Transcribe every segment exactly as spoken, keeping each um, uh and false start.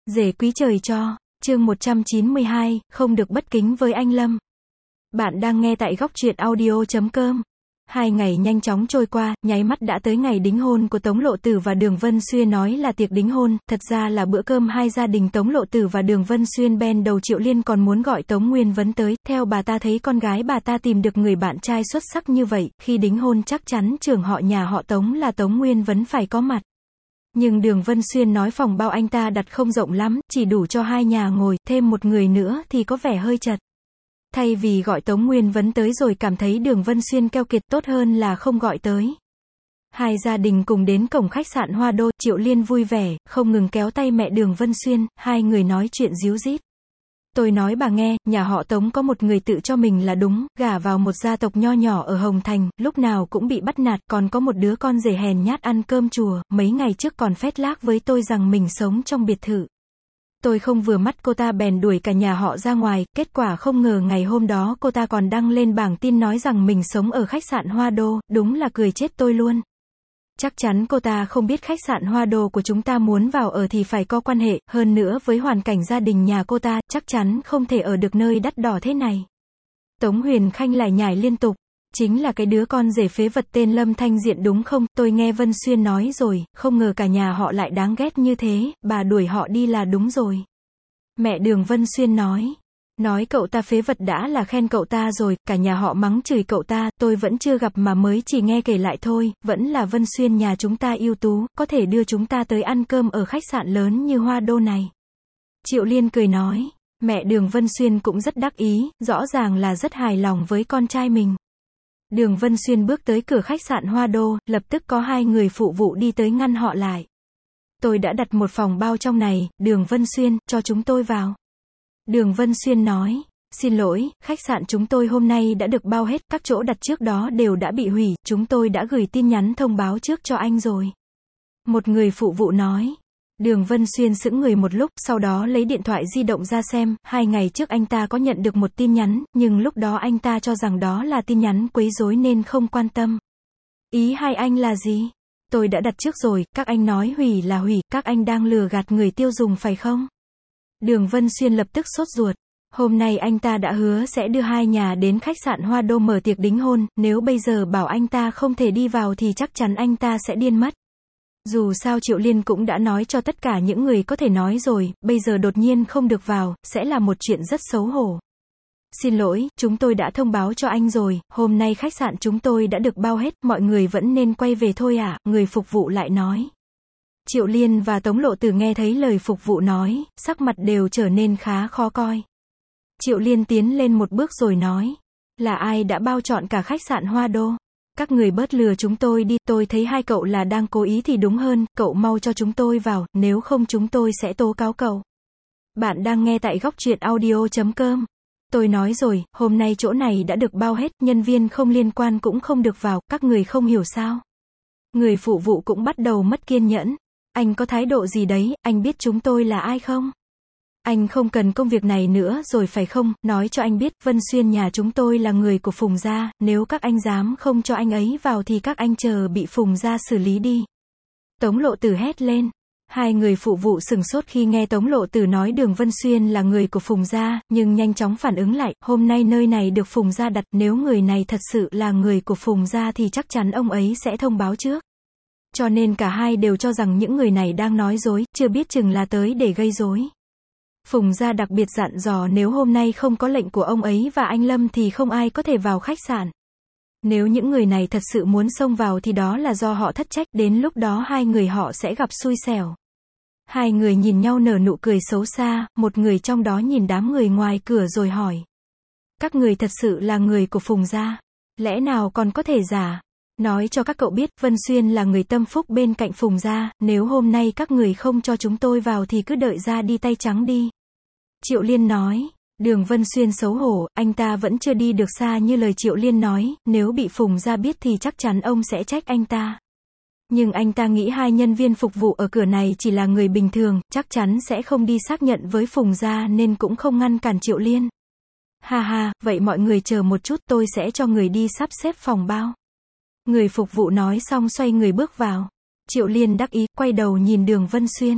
Rể quý trời cho, chương một trăm chín mươi hai, không được bất kính với anh Lâm. Bạn đang nghe tại góc truyện audio chấm com. Hai ngày nhanh chóng trôi qua, nháy mắt đã tới ngày đính hôn của Tống Lộ Tử và Đường Vân Xuyên. Nói là tiệc đính hôn, thật ra là bữa cơm hai gia đình Tống Lộ Tử và Đường Vân Xuyên. Ban đầu Triệu Liên còn muốn gọi Tống Nguyên Vấn tới, theo bà ta thấy con gái bà ta tìm được người bạn trai xuất sắc như vậy, khi đính hôn chắc chắn trưởng họ nhà họ Tống là Tống Nguyên Vấn phải có mặt. Nhưng Đường Vân Xuyên nói phòng bao anh ta đặt không rộng lắm, chỉ đủ cho hai nhà ngồi, thêm một người nữa thì có vẻ hơi chật. Thay vì gọi Tống Nguyên Vấn tới rồi cảm thấy Đường Vân Xuyên keo kiệt, tốt hơn là không gọi tới. Hai gia đình cùng đến cổng khách sạn Hoa Đô, Triệu Liên vui vẻ, không ngừng kéo tay mẹ Đường Vân Xuyên, hai người nói chuyện ríu rít. Tôi nói bà nghe, nhà họ Tống có một người tự cho mình là đúng, gả vào một gia tộc nho nhỏ ở Hồng Thành, lúc nào cũng bị bắt nạt, còn có một đứa con rể hèn nhát ăn cơm chùa, mấy ngày trước còn phét lác với tôi rằng mình sống trong biệt thự. Tôi không vừa mắt cô ta bèn đuổi cả nhà họ ra ngoài, kết quả không ngờ ngày hôm đó cô ta còn đăng lên bảng tin nói rằng mình sống ở khách sạn Hoa Đô, đúng là cười chết tôi luôn. Chắc chắn cô ta không biết khách sạn Hoa Đô của chúng ta muốn vào ở thì phải có quan hệ, hơn nữa với hoàn cảnh gia đình nhà cô ta, chắc chắn không thể ở được nơi đắt đỏ thế này. Tống Huyền Khanh lại nhải liên tục, chính là cái đứa con rể phế vật tên Lâm Thanh Diện đúng không, tôi nghe Vân Xuyên nói rồi, không ngờ cả nhà họ lại đáng ghét như thế, bà đuổi họ đi là đúng rồi. Mẹ Đường Vân Xuyên nói. Nói cậu ta phế vật đã là khen cậu ta rồi, cả nhà họ mắng chửi cậu ta, tôi vẫn chưa gặp mà mới chỉ nghe kể lại thôi, vẫn là Vân Xuyên nhà chúng ta ưu tú, có thể đưa chúng ta tới ăn cơm ở khách sạn lớn như Hoa Đô này. Triệu Liên cười nói, mẹ Đường Vân Xuyên cũng rất đắc ý, rõ ràng là rất hài lòng với con trai mình. Đường Vân Xuyên bước tới cửa khách sạn Hoa Đô, lập tức có hai người phụ vụ đi tới ngăn họ lại. Tôi đã đặt một phòng bao trong này, Đường Vân Xuyên, cho chúng tôi vào. Đường Vân Xuyên nói, xin lỗi, khách sạn chúng tôi hôm nay đã được bao hết, các chỗ đặt trước đó đều đã bị hủy, chúng tôi đã gửi tin nhắn thông báo trước cho anh rồi. Một người phụ vụ nói. Đường Vân Xuyên sững người một lúc, sau đó lấy điện thoại di động ra xem, hai ngày trước anh ta có nhận được một tin nhắn, nhưng lúc đó anh ta cho rằng đó là tin nhắn quấy rối nên không quan tâm. Ý hai anh là gì? Tôi đã đặt trước rồi, các anh nói hủy là hủy, các anh đang lừa gạt người tiêu dùng phải không? Đường Vân Xuyên lập tức sốt ruột. Hôm nay anh ta đã hứa sẽ đưa hai nhà đến khách sạn Hoa Đô mở tiệc đính hôn, nếu bây giờ bảo anh ta không thể đi vào thì chắc chắn anh ta sẽ điên mất. Dù sao Triệu Liên cũng đã nói cho tất cả những người có thể nói rồi, bây giờ đột nhiên không được vào, sẽ là một chuyện rất xấu hổ. Xin lỗi, chúng tôi đã thông báo cho anh rồi, hôm nay khách sạn chúng tôi đã được bao hết, mọi người vẫn nên quay về thôi ạ, người phục vụ lại nói. Triệu Liên và Tống Lộ Tử nghe thấy lời phục vụ nói, sắc mặt đều trở nên khá khó coi. Triệu Liên tiến lên một bước rồi nói, là ai đã bao trọn cả khách sạn Hoa Đô? Các người bớt lừa chúng tôi đi, tôi thấy hai cậu là đang cố ý thì đúng hơn, cậu mau cho chúng tôi vào, nếu không chúng tôi sẽ tố cáo cậu. Bạn đang nghe tại góc truyện audio chấm com. Tôi nói rồi, hôm nay chỗ này đã được bao hết, nhân viên không liên quan cũng không được vào, các người không hiểu sao? Người phụ vụ cũng bắt đầu mất kiên nhẫn. Anh có thái độ gì đấy, anh biết chúng tôi là ai không? Anh không cần công việc này nữa rồi phải không? Nói cho anh biết, Vân Xuyên nhà chúng tôi là người của Phùng gia, nếu các anh dám không cho anh ấy vào thì các anh chờ bị Phùng gia xử lý đi. Tống Lộ Tử hét lên. Hai người phụ vụ sừng sốt khi nghe Tống Lộ Tử nói Đường Vân Xuyên là người của Phùng gia, nhưng nhanh chóng phản ứng lại, hôm nay nơi này được Phùng gia đặt, nếu người này thật sự là người của Phùng gia thì chắc chắn ông ấy sẽ thông báo trước. Cho nên cả hai đều cho rằng những người này đang nói dối, chưa biết chừng là tới để gây rối. Phùng gia đặc biệt dặn dò nếu hôm nay không có lệnh của ông ấy và anh Lâm thì không ai có thể vào khách sạn. Nếu những người này thật sự muốn xông vào thì đó là do họ thất trách, đến lúc đó hai người họ sẽ gặp xui xẻo. Hai người nhìn nhau nở nụ cười xấu xa, một người trong đó nhìn đám người ngoài cửa rồi hỏi. Các người thật sự là người của Phùng gia? Lẽ nào còn có thể giả? Nói cho các cậu biết, Vân Xuyên là người tâm phúc bên cạnh Phùng gia, nếu hôm nay các người không cho chúng tôi vào thì cứ đợi ra đi tay trắng đi. Triệu Liên nói. Đường Vân Xuyên xấu hổ, anh ta vẫn chưa đi được xa như lời Triệu Liên nói, nếu bị Phùng gia biết thì chắc chắn ông sẽ trách anh ta. Nhưng anh ta nghĩ hai nhân viên phục vụ ở cửa này chỉ là người bình thường, chắc chắn sẽ không đi xác nhận với Phùng gia nên cũng không ngăn cản Triệu Liên. Ha ha, vậy mọi người chờ một chút, tôi sẽ cho người đi sắp xếp phòng bao. Người phục vụ nói xong xoay người bước vào. Triệu Liên đắc ý, quay đầu nhìn Đường Vân Xuyên.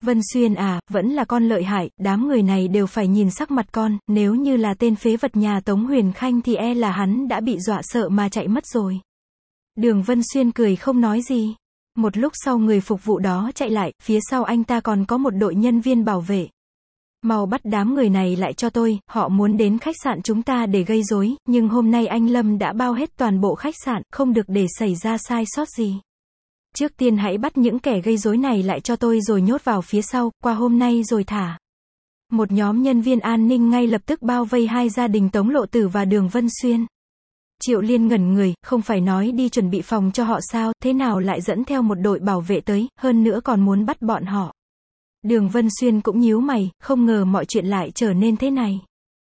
Vân Xuyên à, vẫn là con lợi hại, đám người này đều phải nhìn sắc mặt con, nếu như là tên phế vật nhà Tống Huyền Khanh thì e là hắn đã bị dọa sợ mà chạy mất rồi. Đường Vân Xuyên cười không nói gì. Một lúc sau người phục vụ đó chạy lại, phía sau anh ta còn có một đội nhân viên bảo vệ. Mau bắt đám người này lại cho tôi, họ muốn đến khách sạn chúng ta để gây rối, nhưng hôm nay anh Lâm đã bao hết toàn bộ khách sạn, không được để xảy ra sai sót gì. Trước tiên hãy bắt những kẻ gây rối này lại cho tôi rồi nhốt vào phía sau, qua hôm nay rồi thả. Một nhóm nhân viên an ninh ngay lập tức bao vây hai gia đình Tống Lộ Tử và Đường Vân Xuyên. Triệu Liên ngẩn người, không phải nói đi chuẩn bị phòng cho họ sao, thế nào lại dẫn theo một đội bảo vệ tới, hơn nữa còn muốn bắt bọn họ. Đường Vân Xuyên cũng nhíu mày, không ngờ mọi chuyện lại trở nên thế này.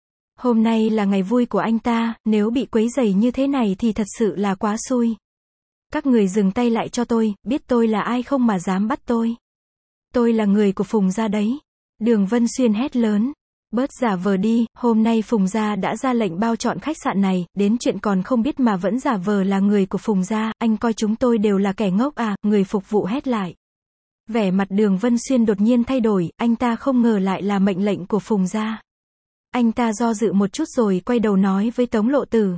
Hôm nay là ngày vui của anh ta, nếu bị quấy rầy như thế này thì thật sự là quá xui. Các người dừng tay lại cho tôi, biết tôi là ai không mà dám bắt tôi. Tôi là người của Phùng gia đấy. Đường Vân Xuyên hét lớn. Bớt giả vờ đi, hôm nay Phùng gia đã ra lệnh bao trọn khách sạn này, đến chuyện còn không biết mà vẫn giả vờ là người của Phùng gia, anh coi chúng tôi đều là kẻ ngốc à, người phục vụ hét lại. Vẻ mặt Đường Vân Xuyên đột nhiên thay đổi, anh ta không ngờ lại là mệnh lệnh của Phùng gia. Anh ta do dự một chút rồi quay đầu nói với Tống Lộ Tử.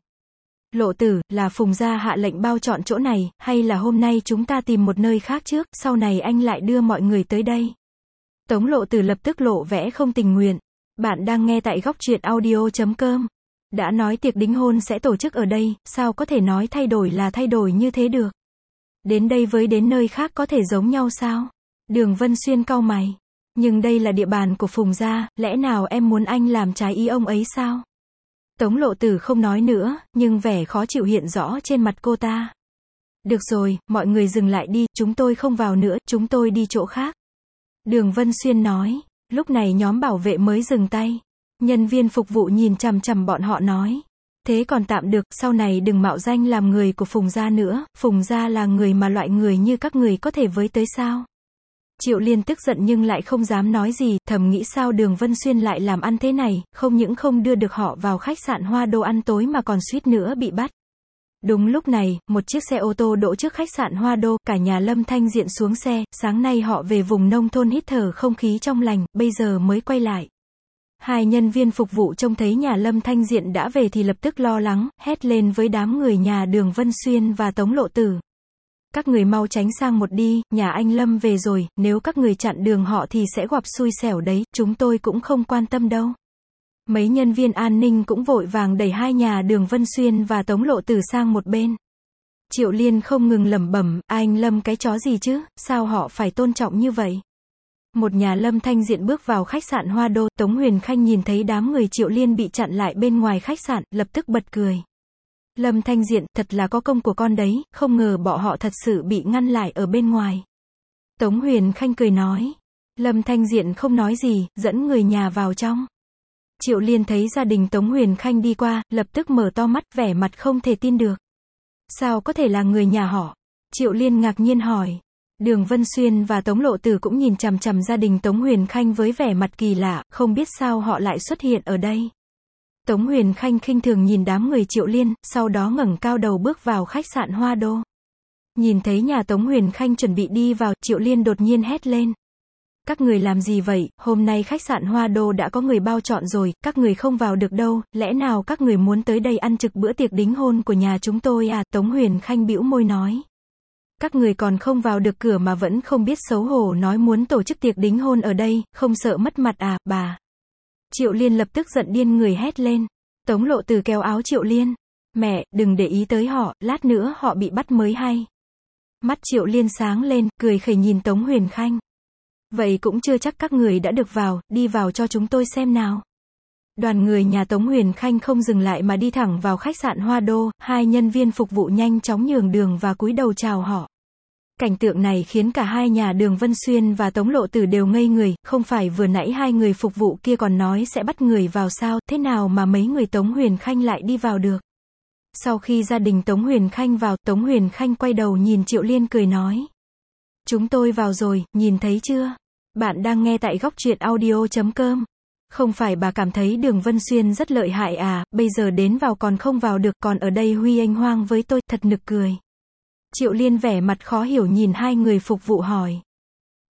Lộ Tử, là Phùng gia hạ lệnh bao trọn chỗ này, hay là hôm nay chúng ta tìm một nơi khác trước, sau này anh lại đưa mọi người tới đây. Tống Lộ Tử lập tức lộ vẻ không tình nguyện. Bạn đang nghe tại góc truyện audio chấm com. Đã nói tiệc đính hôn sẽ tổ chức ở đây, sao có thể nói thay đổi là thay đổi như thế được. Đến đây với đến nơi khác có thể giống nhau sao? Đường Vân Xuyên cau mày. Nhưng đây là địa bàn của Phùng gia, lẽ nào em muốn anh làm trái ý ông ấy sao? Tống Lộ Tử không nói nữa, nhưng vẻ khó chịu hiện rõ trên mặt cô ta. Được rồi, mọi người dừng lại đi, chúng tôi không vào nữa, chúng tôi đi chỗ khác. Đường Vân Xuyên nói. Lúc này nhóm bảo vệ mới dừng tay. Nhân viên phục vụ nhìn chằm chằm bọn họ nói. Thế còn tạm được, sau này đừng mạo danh làm người của Phùng gia nữa, Phùng gia là người mà loại người như các người có thể với tới sao? Triệu Liên tức giận nhưng lại không dám nói gì, thầm nghĩ sao Đường Vân Xuyên lại làm ăn thế này, không những không đưa được họ vào khách sạn Hoa Đô ăn tối mà còn suýt nữa bị bắt. Đúng lúc này, một chiếc xe ô tô đỗ trước khách sạn Hoa Đô, cả nhà Lâm Thanh Diện xuống xe, sáng nay họ về vùng nông thôn hít thở không khí trong lành, bây giờ mới quay lại. Hai nhân viên phục vụ trông thấy nhà Lâm Thanh Diện đã về thì lập tức lo lắng, hét lên với đám người nhà Đường Vân Xuyên và Tống Lộ Tử. Các người mau tránh sang một đi, nhà anh Lâm về rồi, nếu các người chặn đường họ thì sẽ gặp xui xẻo đấy, chúng tôi cũng không quan tâm đâu. Mấy nhân viên an ninh cũng vội vàng đẩy hai nhà Đường Vân Xuyên và Tống Lộ Tử sang một bên. Triệu Liên không ngừng lẩm bẩm, anh Lâm cái chó gì chứ, sao họ phải tôn trọng như vậy? Một nhà Lâm Thanh Diện bước vào khách sạn Hoa Đô, Tống Huyền Khanh nhìn thấy đám người Triệu Liên bị chặn lại bên ngoài khách sạn, lập tức bật cười. Lâm Thanh Diện, thật là có công của con đấy, không ngờ bọn họ thật sự bị ngăn lại ở bên ngoài. Tống Huyền Khanh cười nói. Lâm Thanh Diện không nói gì, dẫn người nhà vào trong. Triệu Liên thấy gia đình Tống Huyền Khanh đi qua, lập tức mở to mắt, vẻ mặt không thể tin được. Sao có thể là người nhà họ? Triệu Liên ngạc nhiên hỏi. Đường Vân Xuyên và Tống Lộ Tử cũng nhìn chằm chằm gia đình Tống Huyền Khanh với vẻ mặt kỳ lạ, không biết sao họ lại xuất hiện ở đây. Tống Huyền Khanh khinh thường nhìn đám người Triệu Liên, sau đó ngẩng cao đầu bước vào khách sạn Hoa Đô. Nhìn thấy nhà Tống Huyền Khanh chuẩn bị đi vào, Triệu Liên đột nhiên hét lên. Các người làm gì vậy, hôm nay khách sạn Hoa Đô đã có người bao trọn rồi, các người không vào được đâu, lẽ nào các người muốn tới đây ăn trực bữa tiệc đính hôn của nhà chúng tôi à, Tống Huyền Khanh bĩu môi nói. Các người còn không vào được cửa mà vẫn không biết xấu hổ nói muốn tổ chức tiệc đính hôn ở đây, không sợ mất mặt à, bà. Triệu Liên lập tức giận điên người hét lên. Tống Lộ Tử kéo áo Triệu Liên. Mẹ, đừng để ý tới họ, lát nữa họ bị bắt mới hay. Mắt Triệu Liên sáng lên, cười khẩy nhìn Tống Huyền Khanh. Vậy cũng chưa chắc các người đã được vào, đi vào cho chúng tôi xem nào. Đoàn người nhà Tống Huyền Khanh không dừng lại mà đi thẳng vào khách sạn Hoa Đô, hai nhân viên phục vụ nhanh chóng nhường đường và cúi đầu chào họ. Cảnh tượng này khiến cả hai nhà Đường Vân Xuyên và Tống Lộ Tử đều ngây người, không phải vừa nãy hai người phục vụ kia còn nói sẽ bắt người vào sao, thế nào mà mấy người Tống Huyền Khanh lại đi vào được. Sau khi gia đình Tống Huyền Khanh vào, Tống Huyền Khanh quay đầu nhìn Triệu Liên cười nói. Chúng tôi vào rồi, nhìn thấy chưa? Bạn đang nghe tại góc truyện audio chấm com. Không phải bà cảm thấy Đường Vân Xuyên rất lợi hại à, bây giờ đến vào còn không vào được, còn ở đây huy anh hoang với tôi, thật nực cười. Triệu Liên vẻ mặt khó hiểu nhìn hai người phục vụ hỏi.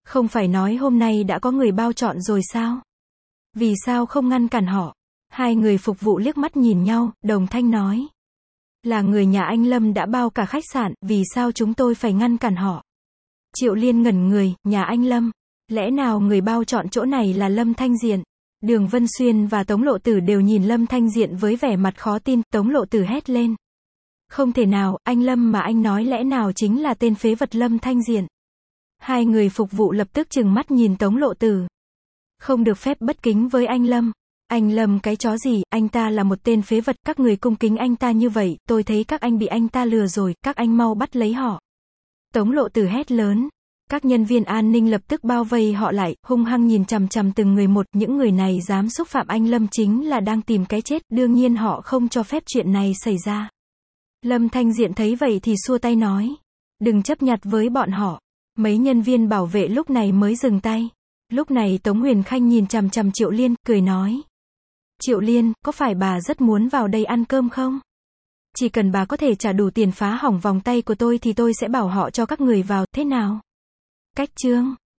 Không phải nói hôm nay đã có người bao trọn rồi sao? Vì sao không ngăn cản họ? Hai người phục vụ liếc mắt nhìn nhau, đồng thanh nói. Là người nhà anh Lâm đã bao cả khách sạn, vì sao chúng tôi phải ngăn cản họ? Triệu Liên ngẩn người, nhà anh Lâm. Lẽ nào người bao trọn chỗ này là Lâm Thanh Diện? Đường Vân Xuyên và Tống Lộ Tử đều nhìn Lâm Thanh Diện với vẻ mặt khó tin, Tống Lộ Tử hét lên. Không thể nào, anh Lâm mà anh nói lẽ nào chính là tên phế vật Lâm Thanh Diện? Hai người phục vụ lập tức trừng mắt nhìn Tống Lộ Tử. Không được phép bất kính với anh Lâm. Anh Lâm cái chó gì, anh ta là một tên phế vật, các người cung kính anh ta như vậy, tôi thấy các anh bị anh ta lừa rồi, các anh mau bắt lấy họ. Tống Lộ Tử hét lớn. Các nhân viên an ninh lập tức bao vây họ lại, hung hăng nhìn chằm chằm từng người một, những người này dám xúc phạm anh Lâm chính là đang tìm cái chết, đương nhiên họ không cho phép chuyện này xảy ra. Lâm Thanh Diện thấy vậy thì xua tay nói. Đừng chấp nhặt với bọn họ. Mấy nhân viên bảo vệ lúc này mới dừng tay. Lúc này Tống Huyền Khanh nhìn chằm chằm Triệu Liên, cười nói. Triệu Liên, có phải bà rất muốn vào đây ăn cơm không? Chỉ cần bà có thể trả đủ tiền phá hỏng vòng tay của tôi thì tôi sẽ bảo họ cho các người vào, thế nào? Cách chương